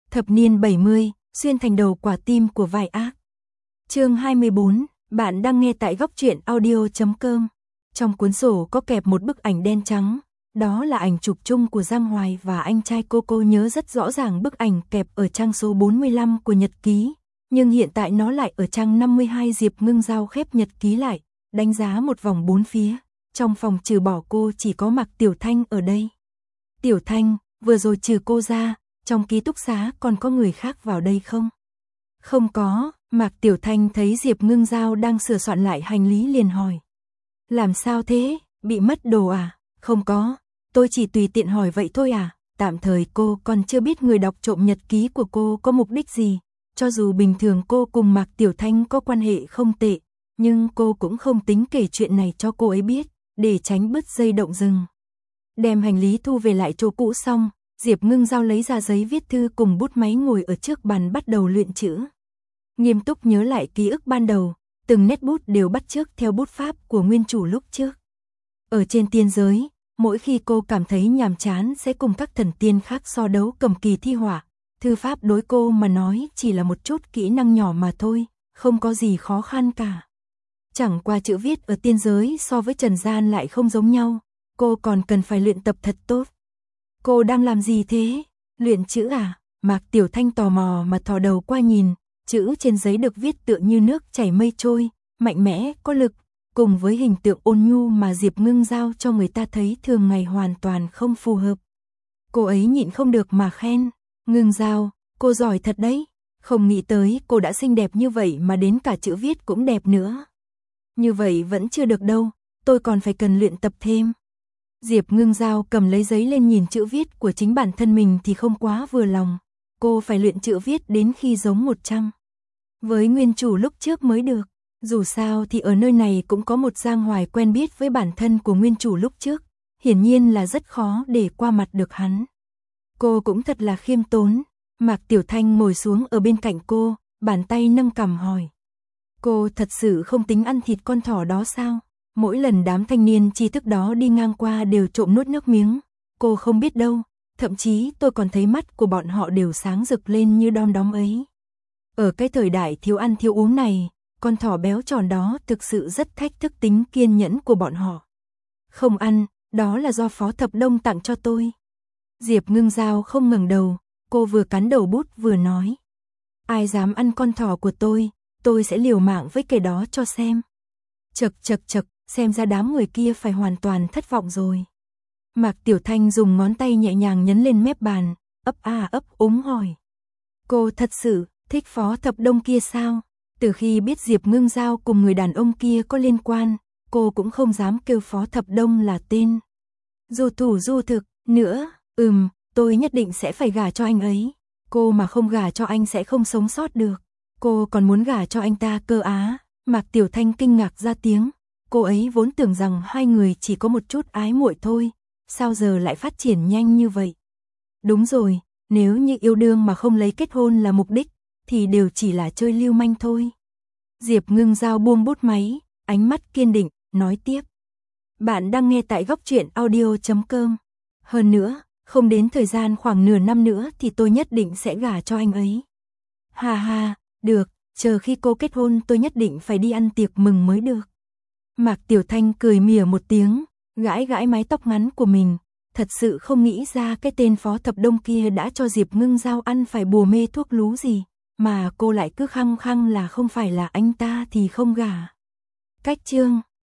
Thập niên 70, xuyên thành đầu quả tim của vai ác. Chương 24, bạn đang nghe tại góc truyện audio.com. Trong cuốn sổ có kẹp một bức ảnh đen trắng, đó là ảnh chụp chung của Giang Hoài và anh trai cô nhớ rất rõ ràng bức ảnh kẹp ở trang số 45 của nhật ký, nhưng hiện tại nó lại ở trang 52. Diệp Ngưng Giao khép nhật ký lại, đánh giá một vòng bốn phía, trong phòng trừ bỏ cô chỉ có Mạc Tiểu Thanh ở đây. Tiểu Thanh, vừa rồi trừ cô ra, trong ký túc xá còn có người khác vào đây không? Không có, Mạc Tiểu Thanh thấy Diệp Ngưng Giao đang sửa soạn lại hành lý liền hỏi. Làm sao thế, bị mất đồ à? Không có, tôi chỉ tùy tiện hỏi vậy thôi à, tạm thời cô còn chưa biết người đọc trộm nhật ký của cô có mục đích gì. Cho dù bình thường cô cùng Mạc Tiểu Thanh có quan hệ không tệ, nhưng cô cũng không tính kể chuyện này cho cô ấy biết, để tránh bứt dây động rừng. Đem hành lý thu về lại chỗ cũ xong, Diệp Ngưng Giao lấy ra giấy viết thư cùng bút máy ngồi ở trước bàn bắt đầu luyện chữ. Nghiêm túc nhớ lại ký ức ban đầu, từng nét bút đều bắt chước theo bút pháp của nguyên chủ lúc trước. Ở trên tiên giới, mỗi khi cô cảm thấy nhàm chán sẽ cùng các thần tiên khác so đấu cầm kỳ thi họa. Thư pháp đối cô mà nói chỉ là một chút kỹ năng nhỏ mà thôi, không có gì khó khăn cả. Chẳng qua chữ viết ở tiên giới so với trần gian lại không giống nhau, cô còn cần phải luyện tập thật tốt. Cô đang làm gì thế? Luyện chữ à? Mạc Tiểu Thanh tò mò mà thò đầu qua nhìn, chữ trên giấy được viết tựa như nước chảy mây trôi, mạnh mẽ, có lực, cùng với hình tượng ôn nhu mà Diệp Ngưng Giao cho người ta thấy thường ngày hoàn toàn không phù hợp. Cô ấy nhịn không được mà khen, Ngưng Giao, cô giỏi thật đấy, không nghĩ tới cô đã xinh đẹp như vậy mà đến cả chữ viết cũng đẹp nữa. Như vậy vẫn chưa được đâu, tôi còn phải cần luyện tập thêm. Diệp Ngưng Giao cầm lấy giấy lên nhìn chữ viết của chính bản thân mình thì không quá vừa lòng, cô phải luyện chữ viết đến khi giống 100. Với nguyên chủ lúc trước mới được, dù sao thì ở nơi này cũng có một Giang Hoài quen biết với bản thân của nguyên chủ lúc trước, hiển nhiên là rất khó để qua mặt được hắn. Cô cũng thật là khiêm tốn, Mạc Tiểu Thanh ngồi xuống ở bên cạnh cô, bàn tay nâng cằm hỏi. Cô thật sự không tính ăn thịt con thỏ đó sao? Mỗi lần đám thanh niên tri thức đó đi ngang qua đều trộm nuốt nước miếng, cô không biết đâu, thậm chí tôi còn thấy mắt của bọn họ đều sáng rực lên như đom đóm ấy. Ở cái thời đại thiếu ăn thiếu uống này, con thỏ béo tròn đó thực sự rất thách thức tính kiên nhẫn của bọn họ. Không ăn, đó là do Phó Thập Đông tặng cho tôi. Diệp Ngưng Giao không ngẩng đầu, cô vừa cắn đầu bút vừa nói. Ai dám ăn con thỏ của tôi sẽ liều mạng với cái đó cho xem. Chật, xem ra đám người kia phải hoàn toàn thất vọng rồi. Mạc Tiểu Thanh dùng ngón tay nhẹ nhàng nhấn lên mép bàn, ấp úng hỏi. Cô thật sự thích Phó Thập Đông kia sao? Từ khi biết Diệp Ngưng Giao cùng người đàn ông kia có liên quan, cô cũng không dám kêu Phó Thập Đông là tên. Dù thủ du thực, nữa, tôi nhất định sẽ phải gả cho anh ấy. Cô mà không gả cho anh sẽ không sống sót được. Cô còn muốn gả cho anh ta cơ á? Mạc Tiểu Thanh kinh ngạc ra tiếng. Cô ấy vốn tưởng rằng hai người chỉ có một chút ái muội thôi, sao giờ lại phát triển nhanh như vậy? Đúng rồi, nếu như yêu đương mà không lấy kết hôn là mục đích, thì đều chỉ là chơi lưu manh thôi. Diệp Ngưng Giao buông bút máy, ánh mắt kiên định, nói tiếp. Bạn đang nghe tại góc truyện audio.com. Hơn nữa, không đến thời gian khoảng nửa năm nữa thì tôi nhất định sẽ gả cho anh ấy. Ha, được, chờ khi cô kết hôn tôi nhất định phải đi ăn tiệc mừng mới được. Mạc Tiểu Thanh cười mỉa một tiếng, gãi mái tóc ngắn của mình, thật sự không nghĩ ra cái tên Phó Thập Đông kia đã cho Diệp Ngưng Giao ăn phải bùa mê thuốc lú gì, mà cô lại cứ khăng là không phải là anh ta thì không gả. Cách chương